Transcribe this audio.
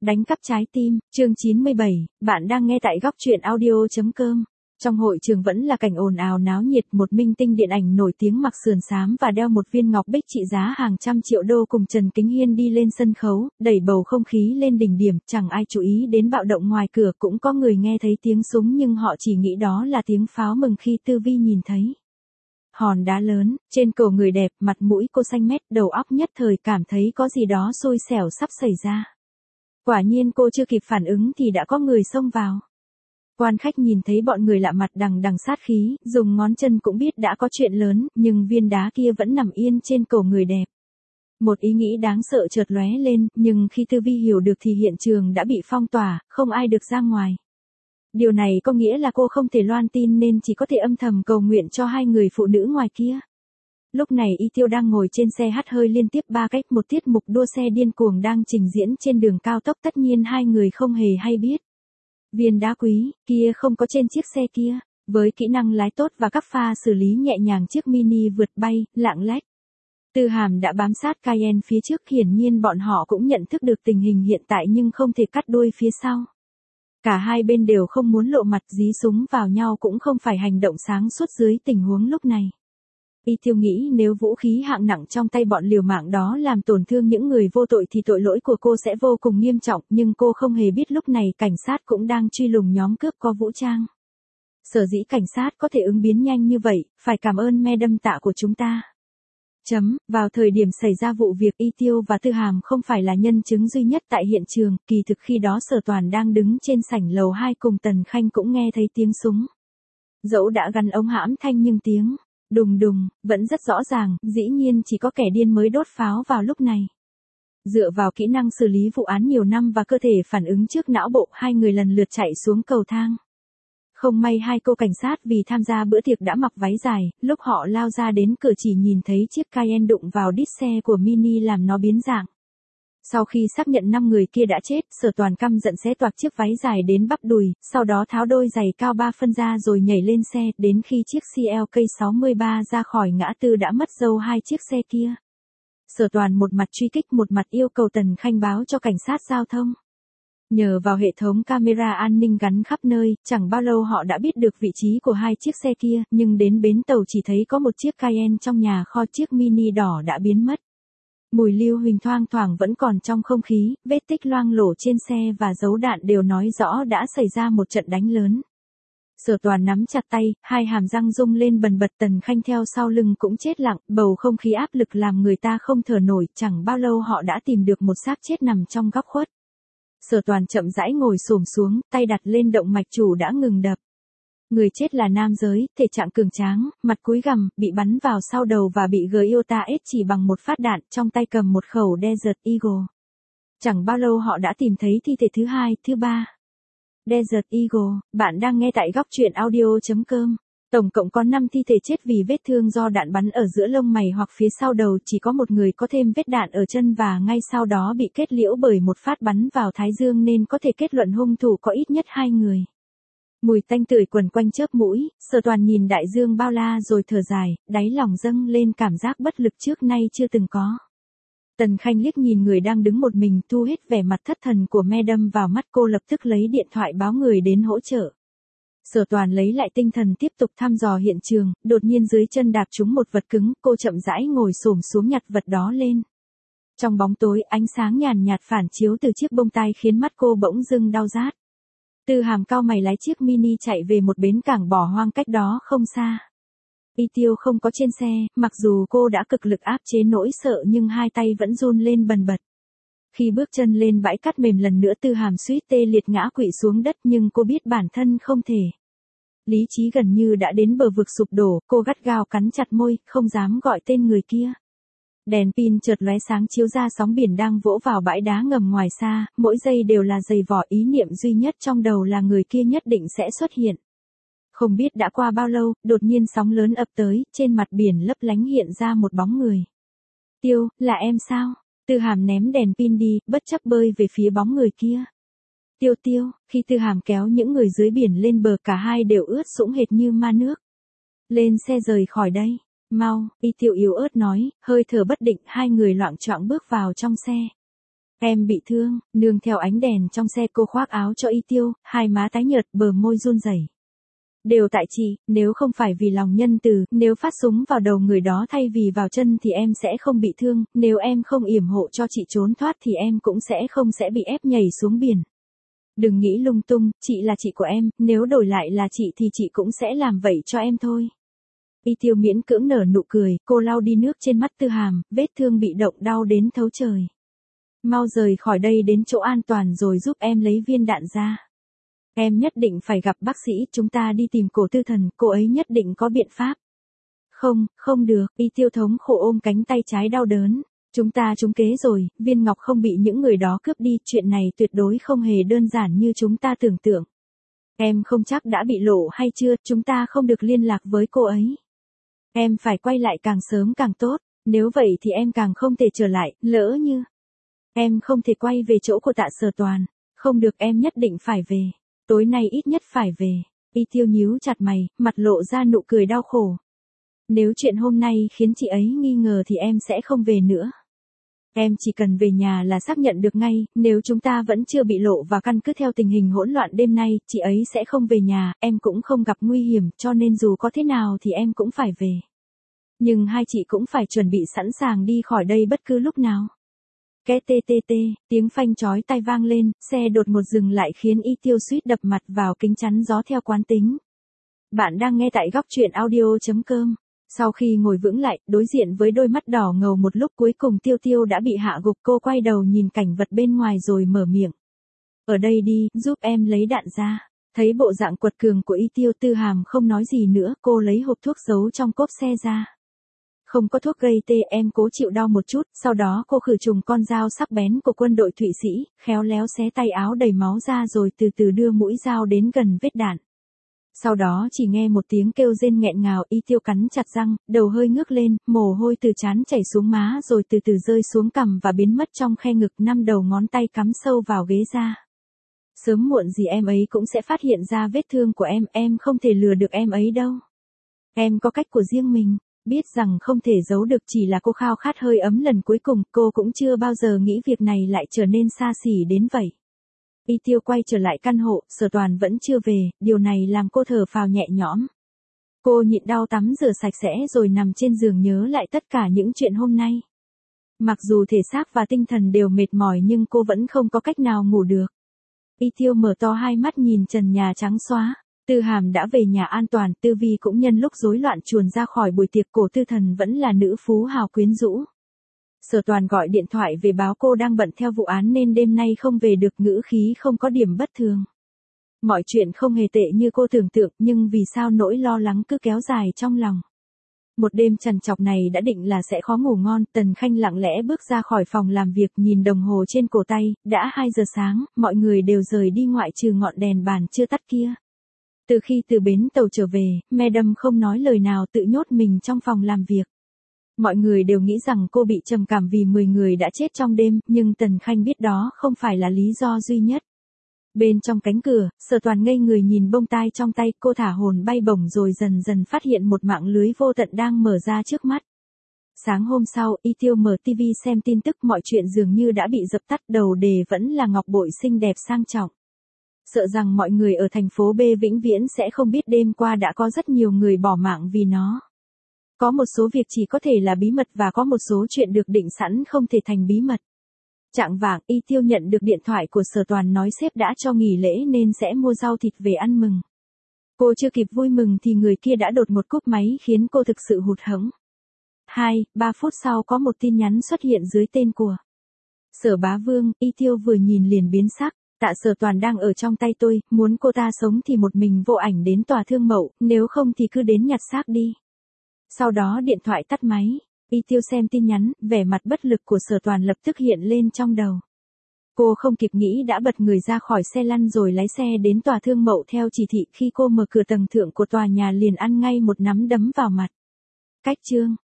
Đánh cắp trái tim, chương 97, bạn đang nghe tại góc truyện audio.com. Trong hội trường vẫn là cảnh ồn ào náo nhiệt, một minh tinh điện ảnh nổi tiếng mặc sườn xám và đeo một viên ngọc bích trị giá hàng trăm triệu đô cùng Trần Kính Hiên đi lên sân khấu, đẩy bầu không khí lên đỉnh điểm, chẳng ai chú ý đến bạo động ngoài cửa, cũng có người nghe thấy tiếng súng nhưng họ chỉ nghĩ đó là tiếng pháo mừng khi Tư Vi nhìn thấy hòn đá lớn trên cổ người đẹp, mặt mũi cô xanh mét, đầu óc nhất thời cảm thấy có gì đó xui xẻo sắp xảy ra. Quả nhiên cô chưa kịp phản ứng thì đã có người xông vào. Quan khách nhìn thấy bọn người lạ mặt đằng đằng sát khí, dùng ngón chân cũng biết đã có chuyện lớn, nhưng viên đá kia vẫn nằm yên trên cổ người đẹp. Một ý nghĩ đáng sợ chợt lóe lên, nhưng khi Tư Vi hiểu được thì hiện trường đã bị phong tỏa, không ai được ra ngoài. Điều này có nghĩa là cô không thể loan tin nên chỉ có thể âm thầm cầu nguyện cho hai người phụ nữ ngoài kia. Lúc này Y Tiêu đang ngồi trên xe hắt hơi liên tiếp 3 cách, một tiết mục đua xe điên cuồng đang trình diễn trên đường cao tốc, tất nhiên hai người không hề hay biết. Viên đá quý kia không có trên chiếc xe kia, với kỹ năng lái tốt và các pha xử lý nhẹ nhàng chiếc Mini vượt bay, lạng lách. Tư Hàm đã bám sát Cayenne phía trước, hiển nhiên bọn họ cũng nhận thức được tình hình hiện tại nhưng không thể cắt đuôi phía sau. Cả hai bên đều không muốn lộ mặt, dí súng vào nhau cũng không phải hành động sáng suốt dưới tình huống lúc này. Y Tiêu nghĩ nếu vũ khí hạng nặng trong tay bọn liều mạng đó làm tổn thương những người vô tội thì tội lỗi của cô sẽ vô cùng nghiêm trọng, nhưng cô không hề biết lúc này cảnh sát cũng đang truy lùng nhóm cướp có vũ trang. Sở dĩ cảnh sát có thể ứng biến nhanh như vậy, phải cảm ơn Madam Tạ của chúng ta. Vào thời điểm xảy ra vụ việc, Y Tiêu và Tư Hàm không phải là nhân chứng duy nhất tại hiện trường, kỳ thực khi đó Sở Toàn đang đứng trên sảnh lầu 2 cùng Tần Khanh cũng nghe thấy tiếng súng. Dẫu đã gắn ống hãm thanh nhưng tiếng đùng đùng vẫn rất rõ ràng, dĩ nhiên chỉ có kẻ điên mới đốt pháo vào lúc này. Dựa vào kỹ năng xử lý vụ án nhiều năm và cơ thể phản ứng trước não bộ, hai người lần lượt chạy xuống cầu thang. Không may hai cô cảnh sát vì tham gia bữa tiệc đã mặc váy dài, lúc họ lao ra đến cửa chỉ nhìn thấy chiếc Cayenne đụng vào đít xe của Mini làm nó biến dạng. Sau khi xác nhận 5 người kia đã chết, Sở Toàn căm giận xé toạc chiếc váy dài đến bắp đùi, sau đó tháo đôi giày cao 3 phân ra rồi nhảy lên xe, đến khi chiếc CLK63 ra khỏi ngã tư đã mất dâu hai chiếc xe kia. Sở Toàn một mặt truy kích một mặt yêu cầu Tần Khanh báo cho cảnh sát giao thông. Nhờ vào hệ thống camera an ninh gắn khắp nơi, chẳng bao lâu họ đã biết được vị trí của hai chiếc xe kia, nhưng đến bến tàu chỉ thấy có một chiếc Cayenne trong nhà kho, chiếc Mini đỏ đã biến mất. Mùi lưu huỳnh thoang thoảng vẫn còn trong không khí, vết tích loang lổ trên xe và dấu đạn đều nói rõ đã xảy ra một trận đánh lớn. Sở Toàn nắm chặt tay, hai hàm răng rung lên bần bật, Tần Khanh theo sau lưng cũng chết lặng, bầu không khí áp lực làm người ta không thở nổi, chẳng bao lâu họ đã tìm được một xác chết nằm trong góc khuất. Sở Toàn chậm rãi ngồi xổm xuống, tay đặt lên động mạch chủ đã ngừng đập. Người chết là nam giới, thể trạng cường tráng, mặt cúi gằm, bị bắn vào sau đầu và bị Giota ết chỉ bằng một phát đạn, trong tay cầm một khẩu Desert Eagle. Chẳng bao lâu họ đã tìm thấy thi thể thứ hai, thứ ba. Desert Eagle, bạn đang nghe tại góc truyện audio.com. Tổng cộng có 5 thi thể chết vì vết thương do đạn bắn ở giữa lông mày hoặc phía sau đầu, chỉ có một người có thêm vết đạn ở chân và ngay sau đó bị kết liễu bởi một phát bắn vào thái dương nên có thể kết luận hung thủ có ít nhất 2 người. Mùi tanh tưởi quẩn quanh chớp mũi, Sở Toàn nhìn đại dương bao la rồi thở dài, đáy lòng dâng lên cảm giác bất lực trước nay chưa từng có. Tần Khanh liếc nhìn người đang đứng một mình, thu hết vẻ mặt thất thần của Madam vào mắt, cô lập tức lấy điện thoại báo người đến hỗ trợ. Sở Toàn lấy lại tinh thần tiếp tục thăm dò hiện trường, đột nhiên dưới chân đạp trúng một vật cứng, cô chậm rãi ngồi xổm xuống nhặt vật đó lên. Trong bóng tối, ánh sáng nhàn nhạt phản chiếu từ chiếc bông tai khiến mắt cô bỗng dưng đau rát. Tư Hàm cau mày lái chiếc Mini chạy về một bến cảng bỏ hoang cách đó không xa. Y Tiêu không có trên xe, mặc dù cô đã cực lực áp chế nỗi sợ nhưng hai tay vẫn run lên bần bật. Khi bước chân lên bãi cát mềm lần nữa, Tư Hàm suýt tê liệt ngã quỵ xuống đất nhưng cô biết bản thân không thể. Lý trí gần như đã đến bờ vực sụp đổ, cô gắt gao cắn chặt môi, không dám gọi tên người kia. Đèn pin chợt lóe sáng chiếu ra sóng biển đang vỗ vào bãi đá ngầm ngoài xa, mỗi giây đều là giày vò, ý niệm duy nhất trong đầu là người kia nhất định sẽ xuất hiện. Không biết đã qua bao lâu, đột nhiên sóng lớn ập tới, trên mặt biển lấp lánh hiện ra một bóng người. Tiêu, là em sao? Tư Hàm ném đèn pin đi, bất chấp bơi về phía bóng người kia. Tiêu, khi Tư Hàm kéo những người dưới biển lên bờ, cả hai đều ướt sũng hệt như ma nước. Lên xe rời khỏi đây. Mau, Y Tiêu yếu ớt nói, hơi thở bất định, hai người loạng choạng bước vào trong xe. Em bị thương, nương theo ánh đèn trong xe cô khoác áo cho Y Tiêu, hai má tái nhợt, bờ môi run rẩy. Đều tại chị, nếu không phải vì lòng nhân từ, nếu phát súng vào đầu người đó thay vì vào chân thì em sẽ không bị thương, nếu em không yểm hộ cho chị trốn thoát thì em cũng sẽ bị ép nhảy xuống biển. Đừng nghĩ lung tung, chị là chị của em, nếu đổi lại là chị thì chị cũng sẽ làm vậy cho em thôi. Y Tiêu miễn cưỡng nở nụ cười, cô lau đi nước trên mắt Tư Hàm, vết thương bị động đau đến thấu trời. Mau rời khỏi đây đến chỗ an toàn rồi giúp em lấy viên đạn ra. Em nhất định phải gặp bác sĩ, chúng ta đi tìm Cổ Tư Thần, cô ấy nhất định có biện pháp. Không, không được, Y Tiêu thống khổ ôm cánh tay trái đau đớn. Chúng ta trúng kế rồi, viên ngọc không bị những người đó cướp đi, chuyện này tuyệt đối không hề đơn giản như chúng ta tưởng tượng. Em không chắc đã bị lộ hay chưa, chúng ta không được liên lạc với cô ấy. Em phải quay lại càng sớm càng tốt, nếu vậy thì em càng không thể trở lại, lỡ như. Em không thể quay về chỗ của Tạ Sở Toàn, không được, em nhất định phải về. Tối nay ít nhất phải về. Y Tiêu nhíu chặt mày, mặt lộ ra nụ cười đau khổ. Nếu chuyện hôm nay khiến chị ấy nghi ngờ thì em sẽ không về nữa. Em chỉ cần về nhà là xác nhận được ngay, nếu chúng ta vẫn chưa bị lộ và căn cứ theo tình hình hỗn loạn đêm nay, chị ấy sẽ không về nhà, em cũng không gặp nguy hiểm, cho nên dù có thế nào thì em cũng phải về. Nhưng hai chị cũng phải chuẩn bị sẵn sàng đi khỏi đây bất cứ lúc nào. Cái tê tê tê, tiếng phanh chói tai vang lên, xe đột ngột dừng lại khiến Y Tiêu suýt đập mặt vào kính chắn gió theo quán tính. Bạn đang nghe tại góc truyện audio.com. Sau khi ngồi vững lại, đối diện với đôi mắt đỏ ngầu một lúc cuối cùng Tiêu Tiêu đã bị hạ gục, cô quay đầu nhìn cảnh vật bên ngoài rồi mở miệng. Ở đây đi, giúp em lấy đạn ra. Thấy bộ dạng quật cường của Y Tiêu, Tư Hàm không nói gì nữa, cô lấy hộp thuốc giấu trong cốp xe ra. Không có thuốc gây tê, em cố chịu đau một chút, sau đó cô khử trùng con dao sắc bén của quân đội Thụy Sĩ, khéo léo xé tay áo đầy máu ra rồi từ từ đưa mũi dao đến gần vết đạn. Sau đó chỉ nghe một tiếng kêu rên nghẹn ngào, Y Tiêu cắn chặt răng, đầu hơi ngước lên, mồ hôi từ trán chảy xuống má rồi từ từ rơi xuống cằm và biến mất trong khe ngực, 5 đầu ngón tay cắm sâu vào ghế da. Sớm muộn gì em ấy cũng sẽ phát hiện ra vết thương của em không thể lừa được em ấy đâu. Em có cách của riêng mình. Biết rằng không thể giấu được, chỉ là cô khao khát hơi ấm lần cuối cùng, cô cũng chưa bao giờ nghĩ việc này lại trở nên xa xỉ đến vậy. Y Tiêu quay trở lại căn hộ, Sở Toàn vẫn chưa về, điều này làm cô thở phào nhẹ nhõm. Cô nhịn đau tắm rửa sạch sẽ rồi nằm trên giường nhớ lại tất cả những chuyện hôm nay. Mặc dù thể xác và tinh thần đều mệt mỏi nhưng cô vẫn không có cách nào ngủ được. Y Tiêu mở to hai mắt nhìn trần nhà trắng xóa. Tư Hàm đã về nhà an toàn, Tư Vi cũng nhân lúc rối loạn chuồn ra khỏi buổi tiệc, Cổ Tư Thần vẫn là nữ phú hào quyến rũ. Sở Toàn gọi điện thoại về báo cô đang bận theo vụ án nên đêm nay không về được, ngữ khí không có điểm bất thường. Mọi chuyện không hề tệ như cô tưởng tượng, nhưng vì sao nỗi lo lắng cứ kéo dài trong lòng. Một đêm trằn trọc này đã định là sẽ khó ngủ ngon, Tần Khanh lặng lẽ bước ra khỏi phòng làm việc, nhìn đồng hồ trên cổ tay, đã 2 giờ sáng, mọi người đều rời đi ngoại trừ ngọn đèn bàn chưa tắt kia. Từ khi từ bến tàu trở về, Madam không nói lời nào, tự nhốt mình trong phòng làm việc. Mọi người đều nghĩ rằng cô bị trầm cảm vì 10 người đã chết trong đêm, nhưng Tần Khanh biết đó không phải là lý do duy nhất. Bên trong cánh cửa, Sở Toàn ngây người nhìn bông tai trong tay, cô thả hồn bay bổng rồi dần dần phát hiện một mạng lưới vô tận đang mở ra trước mắt. Sáng hôm sau, Y Tiêu mở TV xem tin tức, mọi chuyện dường như đã bị dập tắt, đầu đề vẫn là ngọc bội xinh đẹp sang trọng. Sợ rằng mọi người ở thành phố B vĩnh viễn sẽ không biết đêm qua đã có rất nhiều người bỏ mạng vì nó. Có một số việc chỉ có thể là bí mật và có một số chuyện được định sẵn không thể thành bí mật. Chạng vạng, Y Tiêu nhận được điện thoại của Sở Toàn nói sếp đã cho nghỉ lễ nên sẽ mua rau thịt về ăn mừng. Cô chưa kịp vui mừng thì người kia đã đột ngột cúp máy khiến cô thực sự hụt hẫng. 2-3 phút sau có một tin nhắn xuất hiện dưới tên của Sở Bá Vương, Y Tiêu vừa nhìn liền biến sắc. Tạ Sở Toàn đang ở trong tay tôi, muốn cô ta sống thì một mình vô ảnh đến tòa Thương Mậu, nếu không thì cứ đến nhặt xác đi. Sau đó điện thoại tắt máy, Y Tiêu xem tin nhắn, vẻ mặt bất lực của Sở Toàn lập tức hiện lên trong đầu. Cô không kịp nghĩ đã bật người ra khỏi xe lăn rồi lái xe đến tòa Thương Mậu theo chỉ thị, khi cô mở cửa tầng thượng của tòa nhà liền ăn ngay một nắm đấm vào mặt. Cách chương